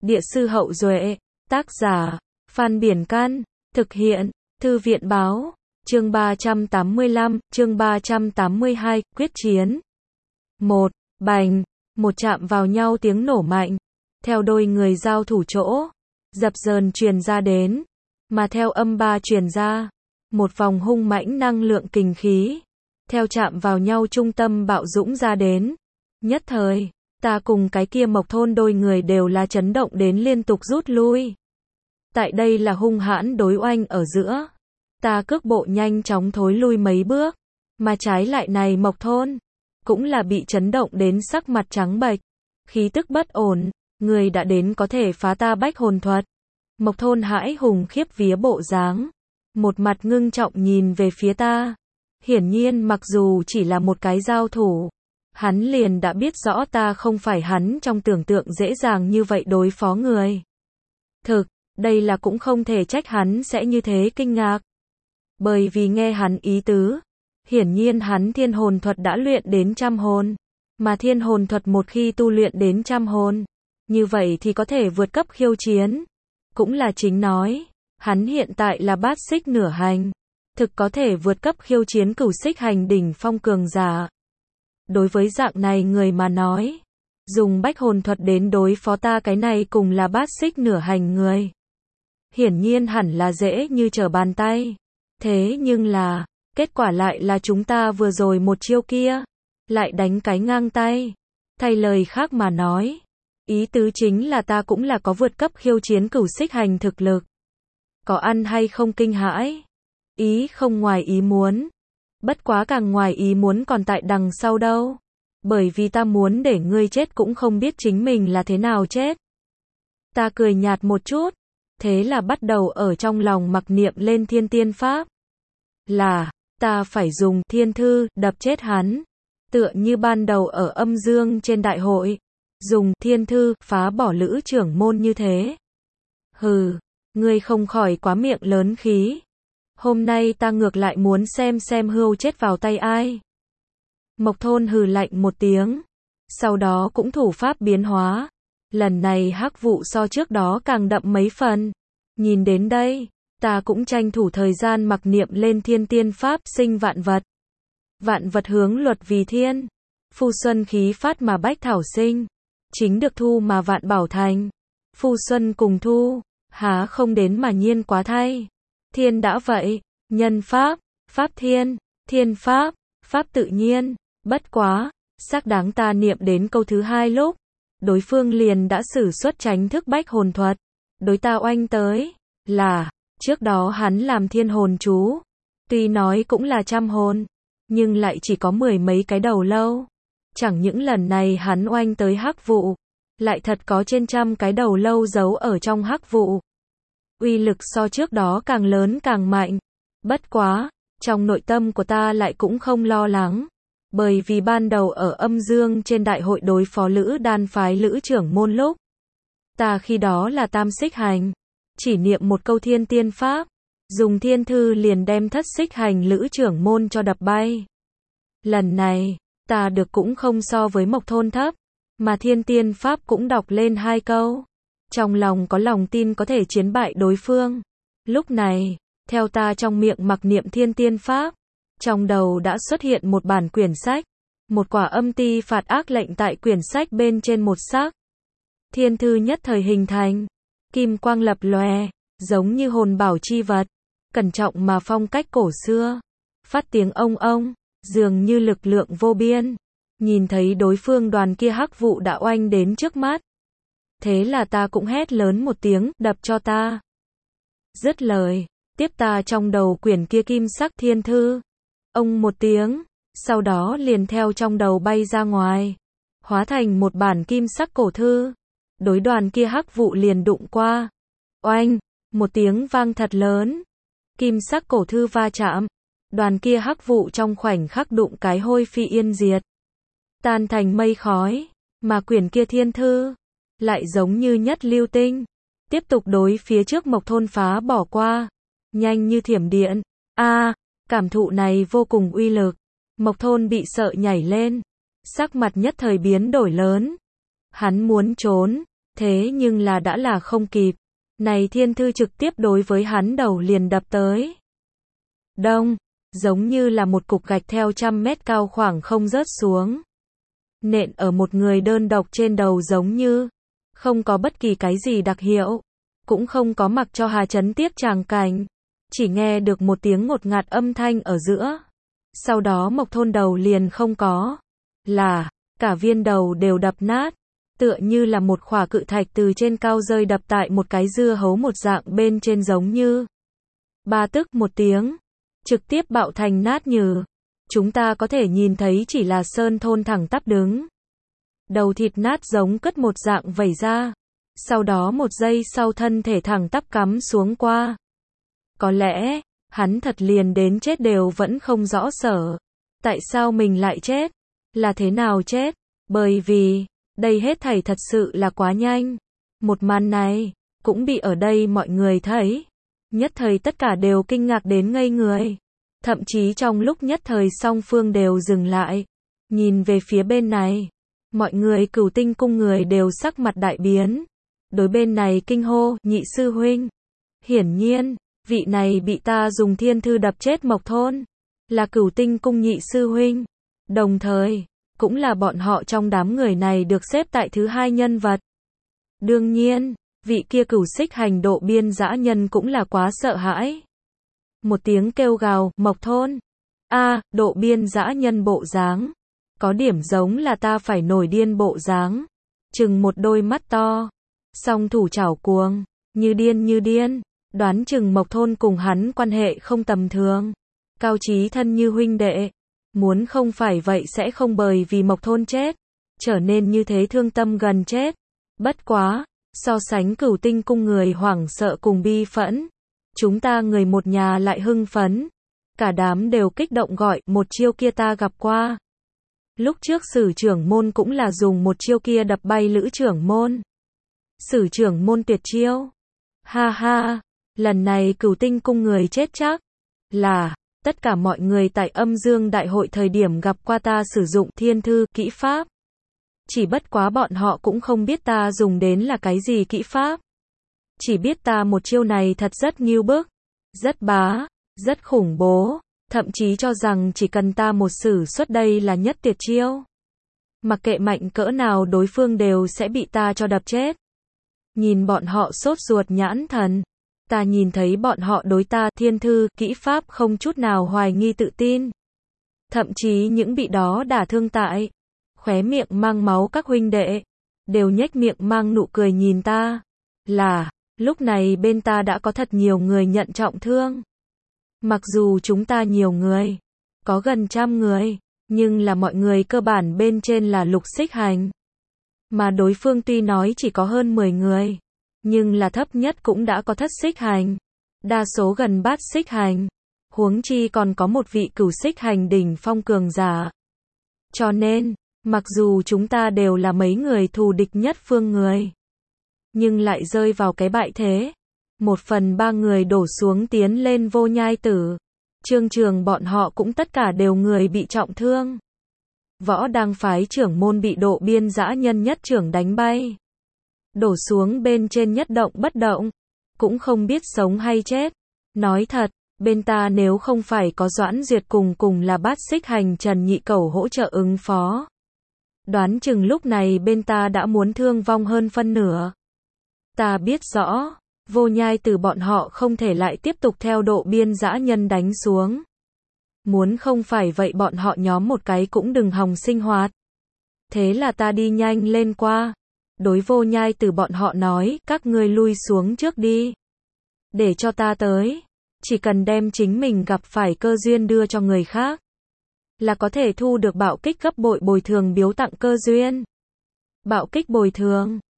Địa sư Hậu Duệ, tác giả, Phan Biển Căn, thực hiện, Thư viện Báo, chương 385, chương 382, quyết chiến. Một, bành, một chạm vào nhau tiếng nổ mạnh, theo đôi người giao thủ chỗ, dập dờn truyền ra đến, mà theo âm ba truyền ra, một vòng hung mãnh năng lượng kình khí, theo chạm vào nhau trung tâm bạo dũng ra đến. Nhất thời, ta cùng cái kia Mộc Thôn đôi người đều là chấn động đến liên tục rút lui. Tại đây là hung hãn đối oanh ở giữa. Ta cước bộ nhanh chóng thối lui mấy bước, mà trái lại này Mộc Thôn, cũng là bị chấn động đến sắc mặt trắng bệch, khí tức bất ổn, người đã đến có thể phá ta bách hồn thuật. Mộc Thôn hãi hùng khiếp vía bộ dáng, một mặt ngưng trọng nhìn về phía ta. Hiển nhiên mặc dù chỉ là một cái giao thủ, hắn liền đã biết rõ ta không phải hắn trong tưởng tượng dễ dàng như vậy đối phó người. Thực, đây là cũng không thể trách hắn sẽ như thế kinh ngạc. Bởi vì nghe hắn ý tứ, hiển nhiên hắn thiên hồn thuật đã luyện đến trăm hồn, mà thiên hồn thuật một khi tu luyện đến trăm hồn, như vậy thì có thể vượt cấp khiêu chiến. Cũng là chính nói, hắn hiện tại là bát xích nửa hành, thực có thể vượt cấp khiêu chiến cửu xích hành đỉnh phong cường giả. Đối với dạng này người mà nói, dùng bách hồn thuật đến đối phó ta cái này cùng là bát xích nửa hành người, hiển nhiên hẳn là dễ như trở bàn tay. Thế nhưng là, kết quả lại là chúng ta vừa rồi một chiêu kia, lại đánh cái ngang tay. Thay lời khác mà nói, ý tứ chính là ta cũng là có vượt cấp khiêu chiến cửu xích hành thực lực. Có ăn hay không kinh hãi? Ý không ngoài ý muốn. Bất quá càng ngoài ý muốn còn tại đằng sau đâu. Bởi vì ta muốn để ngươi chết cũng không biết chính mình là thế nào chết. Ta cười nhạt một chút. Thế là bắt đầu ở trong lòng mặc niệm lên thiên tiên pháp. Là, ta phải dùng thiên thư đập chết hắn. Tựa như ban đầu ở âm dương trên đại hội. Dùng thiên thư phá bỏ lữ trưởng môn như thế. Hừ, ngươi không khỏi quá miệng lớn khí. Hôm nay ta ngược lại muốn xem hươu chết vào tay ai. Mộc Thôn hừ lạnh một tiếng. Sau đó cũng thủ pháp biến hóa. Lần này hắc vụ so trước đó càng đậm mấy phần. Nhìn đến đây, ta cũng tranh thủ thời gian mặc niệm lên thiên tiên pháp sinh vạn vật. Vạn vật hướng luật vì thiên. Phu xuân khí phát mà bách thảo sinh. Chính được thu mà vạn bảo thành. Phu xuân cùng thu, há không đến mà nhiên quá thay. Thiên đã vậy, nhân pháp, pháp thiên, thiên pháp, pháp tự nhiên, bất quá, xác đáng ta niệm đến câu thứ hai lúc, đối phương liền đã sử xuất tránh thức bách hồn thuật, đối ta oanh tới, là, trước đó hắn làm thiên hồn chú, tuy nói cũng là trăm hồn, nhưng lại chỉ có mười mấy cái đầu lâu, chẳng những lần này hắn oanh tới hắc vụ, lại thật có trên trăm cái đầu lâu giấu ở trong hắc vụ. Uy lực so trước đó càng lớn càng mạnh. Bất quá, trong nội tâm của ta lại cũng không lo lắng. Bởi vì ban đầu ở âm dương trên đại hội đối phó lữ đan phái lữ trưởng môn lúc. Ta khi đó là tam xích hành. Chỉ niệm một câu thiên tiên pháp. Dùng thiên thư liền đem thất xích hành lữ trưởng môn cho đập bay. Lần này, ta được cũng không so với Mộc Thôn thấp. Mà thiên tiên pháp cũng đọc lên hai câu. Trong lòng có lòng tin có thể chiến bại đối phương. Lúc này, theo ta trong miệng mặc niệm thiên tiên pháp, trong đầu đã xuất hiện một bản quyển sách, một quả âm ti phạt ác lệnh tại quyển sách bên trên một sắc. Thiên thư nhất thời hình thành, kim quang lập lòe, giống như hồn bảo chi vật, cẩn trọng mà phong cách cổ xưa, phát tiếng ông ông, dường như lực lượng vô biên. Nhìn thấy đối phương đoàn kia hắc vụ đã oanh đến trước mắt. Thế là ta cũng hét lớn một tiếng, đập cho ta. Dứt lời, tiếp ta trong đầu quyển kia kim sắc thiên thư. Ông một tiếng, sau đó liền theo trong đầu bay ra ngoài. Hóa thành một bản kim sắc cổ thư. Đối đoàn kia hắc vụ liền đụng qua. Oanh, một tiếng vang thật lớn. Kim sắc cổ thư va chạm. Đoàn kia hắc vụ trong khoảnh khắc đụng cái hôi phi yên diệt. Tan thành mây khói. Mà quyển kia thiên thư lại giống như nhất lưu tinh, tiếp tục đối phía trước Mộc Thôn phá bỏ qua, nhanh như thiểm điện. Cảm thụ này vô cùng uy lực. Mộc Thôn bị sợ nhảy lên, sắc mặt nhất thời biến đổi lớn. Hắn muốn trốn, Thế nhưng là đã là không kịp. Này thiên thư trực tiếp đối với hắn đầu liền đập tới. Đông, giống như là một cục gạch theo 100 mét cao khoảng không rớt xuống. Nện ở một người đơn độc trên đầu giống như không có bất kỳ cái gì đặc hiệu, cũng không có mặc cho Hà Chấn tiếp tràng cảnh, chỉ nghe được một tiếng ngột ngạt âm thanh ở giữa. Sau đó Mộc Thôn đầu liền không có, là cả viên đầu đều đập nát, tựa như là một khỏa cự thạch từ trên cao rơi đập tại một cái dưa hấu một dạng bên trên giống như. Ba tức một tiếng, trực tiếp bạo thành nát nhừ. Chúng ta có thể nhìn thấy chỉ là Sơn Thôn thẳng tắp đứng. Đầu thịt nát giống cất một dạng vẩy ra. Sau đó một giây sau thân thể thẳng tắp cắm xuống qua. Có lẽ, hắn thật liền đến chết đều vẫn không rõ sở. Tại sao mình lại chết? Là thế nào chết? Bởi vì, đây hết thảy thật sự là quá nhanh. Một màn này, cũng bị ở đây mọi người thấy. Nhất thời tất cả đều kinh ngạc đến ngây người. Thậm chí trong lúc nhất thời song phương đều dừng lại. Nhìn về phía bên này. Mọi người Cửu Tinh cung người đều sắc mặt đại biến. Đối bên này kinh hô, nhị sư huynh. Hiển nhiên, vị này bị ta dùng thiên thư đập chết Mộc Thôn. Là Cửu Tinh cung nhị sư huynh. Đồng thời, cũng là bọn họ trong đám người này được xếp tại thứ hai nhân vật. Đương nhiên, vị kia Cửu Xích Hành độ biên dã nhân cũng là quá sợ hãi. Một tiếng kêu gào, Mộc Thôn. Độ biên dã nhân bộ dáng. Có điểm giống là ta phải nổi điên bộ dáng. Chừng một đôi mắt to. Song thủ chảo cuồng. Như điên. Đoán chừng Mộc Thôn cùng hắn quan hệ không tầm thường. Cao chí thân như huynh đệ. Muốn không phải vậy sẽ không bởi vì Mộc Thôn chết. Trở nên như thế thương tâm gần chết. Bất quá. So sánh Cửu Tinh cung người hoảng sợ cùng bi phẫn. Chúng ta người một nhà lại hưng phấn. Cả đám đều kích động gọi, một chiêu kia ta gặp qua. Lúc trước Sử trưởng môn cũng là dùng một chiêu kia đập bay Lữ trưởng môn. Sử trưởng môn tuyệt chiêu. Ha ha, lần này Cửu Tinh cung người chết chắc. Là, tất cả mọi người tại âm dương đại hội thời điểm gặp qua ta sử dụng thiên thư, kỹ pháp. Chỉ bất quá bọn họ cũng không biết ta dùng đến là cái gì kỹ pháp. Chỉ biết ta một chiêu này thật rất nghiêu bức, rất bá, rất khủng bố, thậm chí cho rằng chỉ cần ta một sử xuất đây là nhất tuyệt chiêu. Mặc kệ mạnh cỡ nào đối phương đều sẽ bị ta cho đập chết. Nhìn bọn họ sốt ruột nhãn thần, ta nhìn thấy bọn họ đối ta thiên thư, kỹ pháp không chút nào hoài nghi tự tin. Thậm chí những bị đó đả thương tại, khóe miệng mang máu các huynh đệ, đều nhếch miệng mang nụ cười nhìn ta. Là, lúc này bên ta đã có thật nhiều người nhận trọng thương. Mặc dù chúng ta nhiều người, có gần 100 người, nhưng là mọi người cơ bản bên trên là Lục Xích Hành. Mà đối phương tuy nói chỉ có hơn 10 người, nhưng là thấp nhất cũng đã có Thất Xích Hành. Đa số gần Bát Xích Hành. Huống chi còn có một vị Cửu Xích Hành đỉnh phong cường giả. Cho nên, mặc dù chúng ta đều là mấy người thù địch nhất phương người, nhưng lại rơi vào cái bại thế. 1/3 người đổ xuống tiến lên Vô Nhai Tử. Trương Trường bọn họ cũng tất cả đều người bị trọng thương. Võ Đăng phái trưởng môn bị độ biên dã nhân nhất trưởng đánh bay. Đổ xuống bên trên nhất động bất động. Cũng không biết sống hay chết. Nói thật, bên ta nếu không phải có Doãn Duyệt cùng là Bát Xích Hành Trần Nhị Cẩu hỗ trợ ứng phó. Đoán chừng lúc này bên ta đã muốn thương vong hơn phân nửa. Ta biết rõ, Vô Nhai Tử bọn họ không thể lại tiếp tục theo độ biên dã nhân đánh xuống. Muốn không phải vậy bọn họ nhóm một cái cũng đừng hòng sinh hoạt. Thế là ta đi nhanh lên qua. Đối Vô Nhai Tử bọn họ nói, các ngươi lui xuống trước đi. Để cho ta tới. Chỉ cần đem chính mình gặp phải cơ duyên đưa cho người khác, là có thể thu được bạo kích gấp bội bồi thường biếu tặng cơ duyên. Bạo kích bồi thường,